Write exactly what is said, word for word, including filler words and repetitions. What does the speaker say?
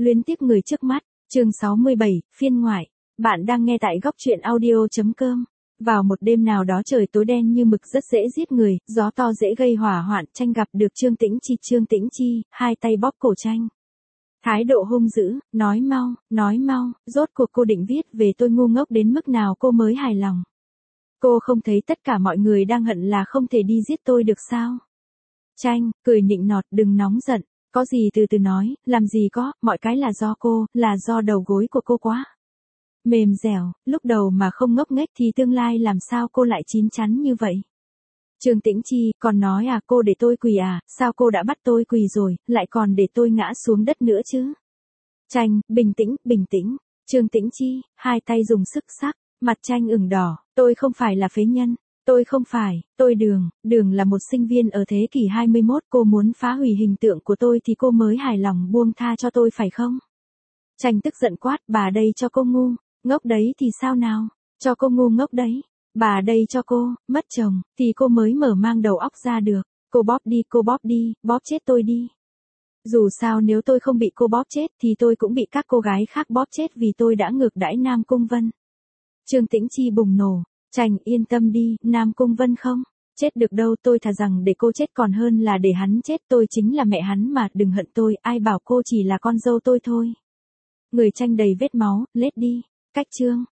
Luyến tiếc người trước mắt, chương sáu mươi bảy, phiên ngoại. Bạn đang nghe tại góc truyện audio.com. Vào một đêm nào đó trời tối đen như mực rất dễ giết người, gió to dễ gây hỏa hoạn, Tranh gặp được Trương Tĩnh Chi. Trương Tĩnh Chi, hai tay bóp cổ Tranh. Thái độ hung dữ, nói mau, nói mau, rốt cuộc cô định viết về tôi ngu ngốc đến mức nào cô mới hài lòng. Cô không thấy tất cả mọi người đang hận là không thể đi giết tôi được sao? Tranh, cười nịnh nọt, đừng nóng giận. Có gì từ từ nói, làm gì có, mọi cái là do cô, là do đầu gối của cô quá mềm dẻo, lúc đầu mà không ngốc nghếch thì tương lai làm sao cô lại chín chắn như vậy. Trương Tĩnh Chi, còn nói à cô để tôi quỳ à, sao cô đã bắt tôi quỳ rồi, lại còn để tôi ngã xuống đất nữa chứ. Tranh, bình tĩnh, bình tĩnh. Trương Tĩnh Chi, hai tay dùng sức sắc, mặt Tranh ửng đỏ, tôi không phải là phế nhân. Tôi không phải, tôi Đường, Đường là một sinh viên ở thế kỷ hai mươi mốt, cô muốn phá hủy hình tượng của tôi thì cô mới hài lòng buông tha cho tôi phải không? Tranh tức giận quát, bà đây cho cô ngu, ngốc đấy thì sao nào, cho cô ngu ngốc đấy, bà đây cho cô, mất chồng, thì cô mới mở mang đầu óc ra được, cô bóp đi, cô bóp đi, bóp chết tôi đi. Dù sao nếu tôi không bị cô bóp chết thì tôi cũng bị các cô gái khác bóp chết vì tôi đã ngược đãi Nam Cung Vân. Trương Tĩnh Chi bùng nổ. Tranh, yên tâm đi, Nam Cung Vân không chết được đâu, tôi thà rằng để cô chết còn hơn là để hắn chết, tôi chính là mẹ hắn mà, đừng hận tôi, ai bảo cô chỉ là con dâu tôi thôi. Người Tranh đầy vết máu, lết đi, cách Trương